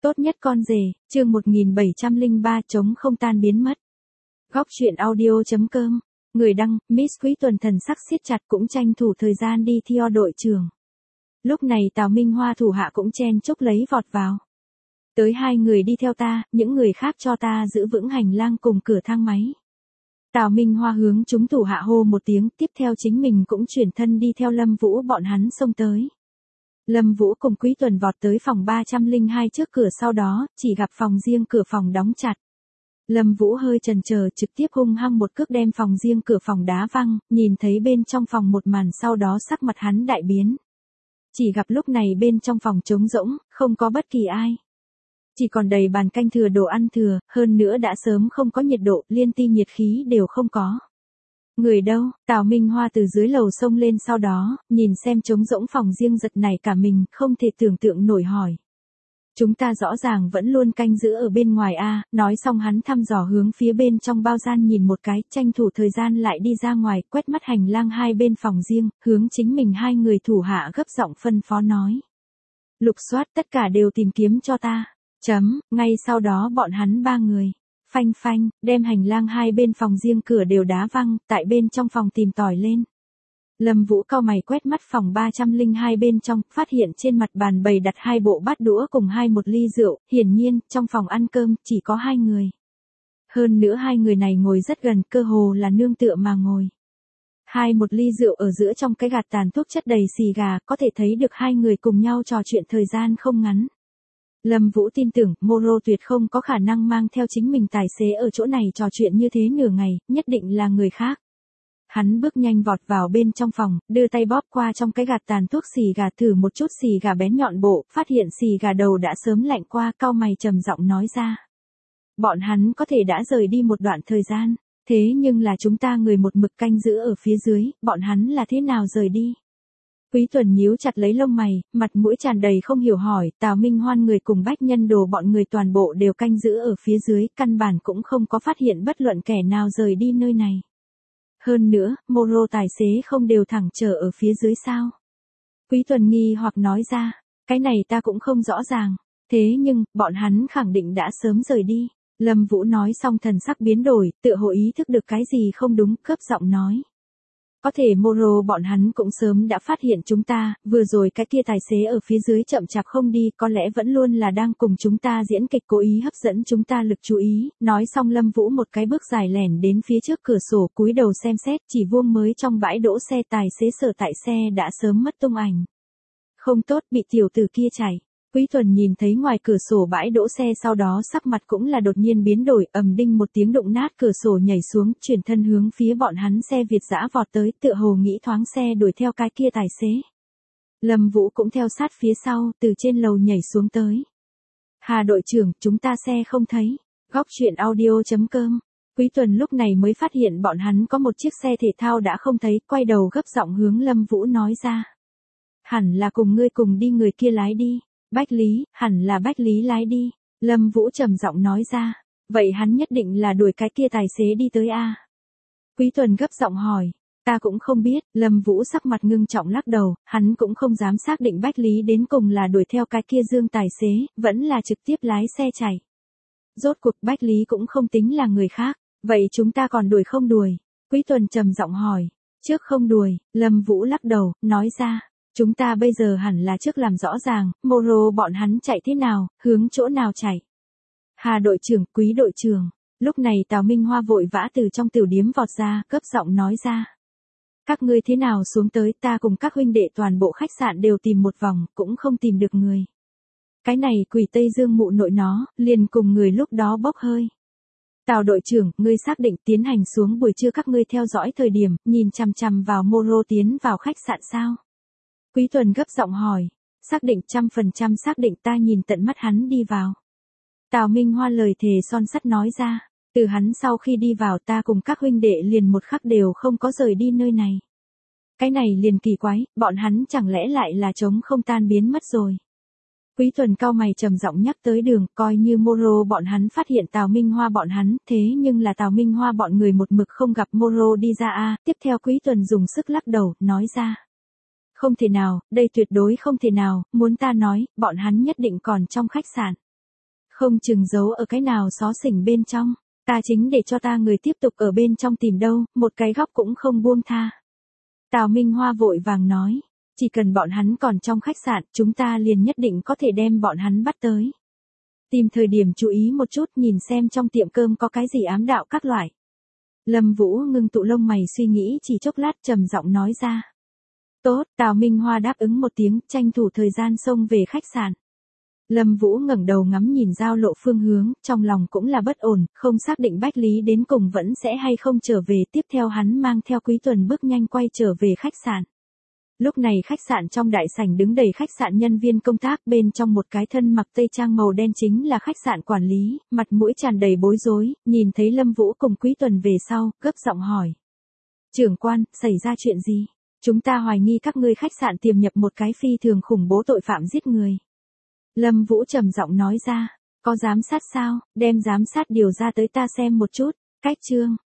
Tốt nhất con rể, chương 1703 chống không tan biến mất. Góc truyện audio.com, người đăng, Miss Quý Tuần thần sắc siết chặt cũng tranh thủ thời gian đi theo đội trưởng. Lúc này Tào Minh Hoa thủ hạ cũng chen chúc lấy vọt vào. Tới 2 người đi theo ta, những người khác cho ta giữ vững hành lang cùng cửa thang máy. Tào Minh Hoa hướng chúng thủ hạ hô một tiếng, tiếp theo chính mình cũng chuyển thân đi theo Lâm Vũ bọn hắn xông tới. Lâm Vũ cùng Quý Tuần vọt tới phòng 302 trước cửa, sau đó, chỉ gặp phòng riêng cửa phòng đóng chặt. Lâm Vũ hơi chần chờ, trực tiếp hung hăng một cước đem phòng riêng cửa phòng đá văng, nhìn thấy bên trong phòng một màn, sau đó sắc mặt hắn đại biến. Chỉ gặp lúc này bên trong phòng trống rỗng, không có bất kỳ ai. Chỉ còn đầy bàn canh thừa đồ ăn thừa, hơn nữa đã sớm không có nhiệt độ, liên ti nhiệt khí đều không có. Người đâu? Tào Minh Hoa từ dưới lầu xông lên, sau đó, nhìn xem trống rỗng phòng riêng giật nảy cả mình, không thể tưởng tượng nổi hỏi. Chúng ta rõ ràng vẫn luôn canh giữ ở bên ngoài a. Nói xong hắn thăm dò hướng phía bên trong bao gian nhìn một cái, tranh thủ thời gian lại đi ra ngoài, quét mắt hành lang hai bên phòng riêng, hướng chính mình 2 người thủ hạ gấp giọng phân phó nói. Lục soát tất cả đều tìm kiếm cho ta. Ngay sau đó bọn hắn 3 người. Phanh phanh, đem hành lang hai bên phòng riêng cửa đều đá văng, tại bên trong phòng tìm tòi lên. Lâm Vũ cau mày quét mắt phòng 302 bên trong, phát hiện trên mặt bàn bày đặt 2 bộ bát đũa cùng 1 ly rượu, hiển nhiên, trong phòng ăn cơm, chỉ có 2 người. Hơn nữa 2 người này ngồi rất gần, cơ hồ là nương tựa mà ngồi. 1 ly rượu ở giữa trong cái gạt tàn thuốc chất đầy xì gà, có thể thấy được 2 người cùng nhau trò chuyện thời gian không ngắn. Lâm Vũ tin tưởng, Moro tuyệt không có khả năng mang theo chính mình tài xế ở chỗ này trò chuyện như thế nửa ngày, nhất định là người khác. Hắn bước nhanh vọt vào bên trong phòng, đưa tay bóp qua trong cái gạt tàn thuốc xì gà thử một chút xì gà bén nhọn bộ, phát hiện xì gà đầu đã sớm lạnh qua, cau mày trầm giọng nói ra. Bọn hắn có thể đã rời đi một đoạn thời gian, thế nhưng là chúng ta người một mực canh giữ ở phía dưới, bọn hắn là thế nào rời đi? Quý Tuần nhíu chặt lấy lông mày, mặt mũi tràn đầy không hiểu hỏi, Tào Minh Hoan người cùng Bách Nhân Đồ bọn người toàn bộ đều canh giữ ở phía dưới, căn bản cũng không có phát hiện bất luận kẻ nào rời đi nơi này. Hơn nữa, Moro tài xế không đều thẳng chờ ở phía dưới sao? Quý Tuần nghi hoặc nói ra, cái này ta cũng không rõ ràng, thế nhưng, bọn hắn khẳng định đã sớm rời đi. Lâm Vũ nói xong thần sắc biến đổi, tựa hồ ý thức được cái gì không đúng, cướp giọng nói. Có thể Moro bọn hắn cũng sớm đã phát hiện chúng ta, vừa rồi cái kia tài xế ở phía dưới chậm chạp không đi, có lẽ vẫn luôn là đang cùng chúng ta diễn kịch, cố ý hấp dẫn chúng ta lực chú ý. Nói xong Lâm Vũ một cái bước dài lẻn đến phía trước cửa sổ, cúi đầu xem xét, chỉ vuông mới trong bãi đỗ xe tài xế sở tại xe đã sớm mất tung ảnh. Không tốt, bị tiểu tử kia chạy. Quý Tuần nhìn thấy ngoài cửa sổ bãi đỗ xe, sau đó sắc mặt cũng là đột nhiên biến đổi, ầm đinh một tiếng đụng nát cửa sổ nhảy xuống, chuyển thân hướng phía bọn hắn xe Việt dã vọt tới, tựa hồ nghĩ thoáng xe đuổi theo cái kia tài xế. Lâm Vũ cũng theo sát phía sau, từ trên lầu nhảy xuống tới. Hà đội trưởng, chúng ta xe không thấy. Góc truyện audio.com. Quý Tuần lúc này mới phát hiện bọn hắn có một chiếc xe thể thao đã không thấy, quay đầu gấp giọng hướng Lâm Vũ nói ra. Hẳn là cùng ngươi cùng đi, người kia lái đi. Bách Lý, hẳn là Bách Lý lái đi. Lâm Vũ trầm giọng nói ra. Vậy hắn nhất định là đuổi cái kia tài xế đi tới a? Quý Tuần gấp giọng hỏi. Ta cũng không biết. Lâm Vũ sắc mặt ngưng trọng lắc đầu, hắn cũng không dám xác định Bách Lý đến cùng là đuổi theo cái kia Dương tài xế, vẫn là trực tiếp lái xe chạy. Rốt cuộc Bách Lý cũng không tính là người khác, vậy chúng ta còn đuổi không đuổi? Quý Tuần trầm giọng hỏi. Trước không đuổi, Lâm Vũ lắc đầu, nói ra. Chúng ta bây giờ hẳn là trước làm rõ ràng, Moro bọn hắn chạy thế nào, hướng chỗ nào chạy. Hà đội trưởng, Quý đội trưởng. Lúc này Tào Minh Hoa vội vã từ trong tiểu điếm vọt ra, cấp giọng nói ra. Các ngươi thế nào xuống tới, ta cùng các huynh đệ toàn bộ khách sạn đều tìm một vòng, cũng không tìm được người. Cái này quỷ Tây Dương mụ nội nó, liền cùng người lúc đó bốc hơi. Tào đội trưởng, ngươi xác định tiến hành xuống buổi trưa các ngươi theo dõi thời điểm, nhìn chằm chằm vào Moro tiến vào khách sạn sao? Quý Tuần gấp giọng hỏi, xác định 100% xác định, ta nhìn tận mắt hắn đi vào. Tào Minh Hoa lời thề son sắt nói ra, từ hắn sau khi đi vào ta cùng các huynh đệ liền một khắc đều không có rời đi nơi này. Cái này liền kỳ quái, bọn hắn chẳng lẽ lại là chống không tan biến mất rồi. Quý Tuần cau mày trầm giọng nhắc tới đường, coi như Moro bọn hắn phát hiện Tào Minh Hoa bọn hắn, thế nhưng là Tào Minh Hoa bọn người một mực không gặp Moro đi ra a. Tiếp theo Quý Tuần dùng sức lắc đầu, nói ra. Không thể nào, đây tuyệt đối không thể nào, muốn ta nói, bọn hắn nhất định còn trong khách sạn. Không chừng giấu ở cái nào xó xỉnh bên trong. Ta chính để cho ta người tiếp tục ở bên trong tìm đâu, một cái góc cũng không buông tha. Tào Minh Hoa vội vàng nói. Chỉ cần bọn hắn còn trong khách sạn, chúng ta liền nhất định có thể đem bọn hắn bắt tới. Tìm thời điểm chú ý một chút, nhìn xem trong tiệm cơm có cái gì ám đạo các loại. Lâm Vũ ngưng tụ lông mày suy nghĩ chỉ chốc lát trầm giọng nói ra. Tốt, Tào Minh Hoa đáp ứng một tiếng, tranh thủ thời gian xông về khách sạn. Lâm Vũ ngẩng đầu ngắm nhìn giao lộ phương hướng, trong lòng cũng là bất ổn, không xác định Bách Lý đến cùng vẫn sẽ hay không trở về. Tiếp theo hắn mang theo Quý Tuần bước nhanh quay trở về khách sạn. Lúc này khách sạn trong đại sảnh đứng đầy khách sạn nhân viên công tác, bên trong một cái thân mặc tây trang màu đen chính là khách sạn quản lý, mặt mũi tràn đầy bối rối, nhìn thấy Lâm Vũ cùng Quý Tuần về sau, gấp giọng hỏi. Trưởng quan, xảy ra chuyện gì? Chúng ta hoài nghi các ngươi khách sạn tiềm nhập một cái phi thường khủng bố tội phạm giết người. Lâm Vũ trầm giọng nói ra, có giám sát sao, đem giám sát điều ra tới ta xem một chút. Cách chương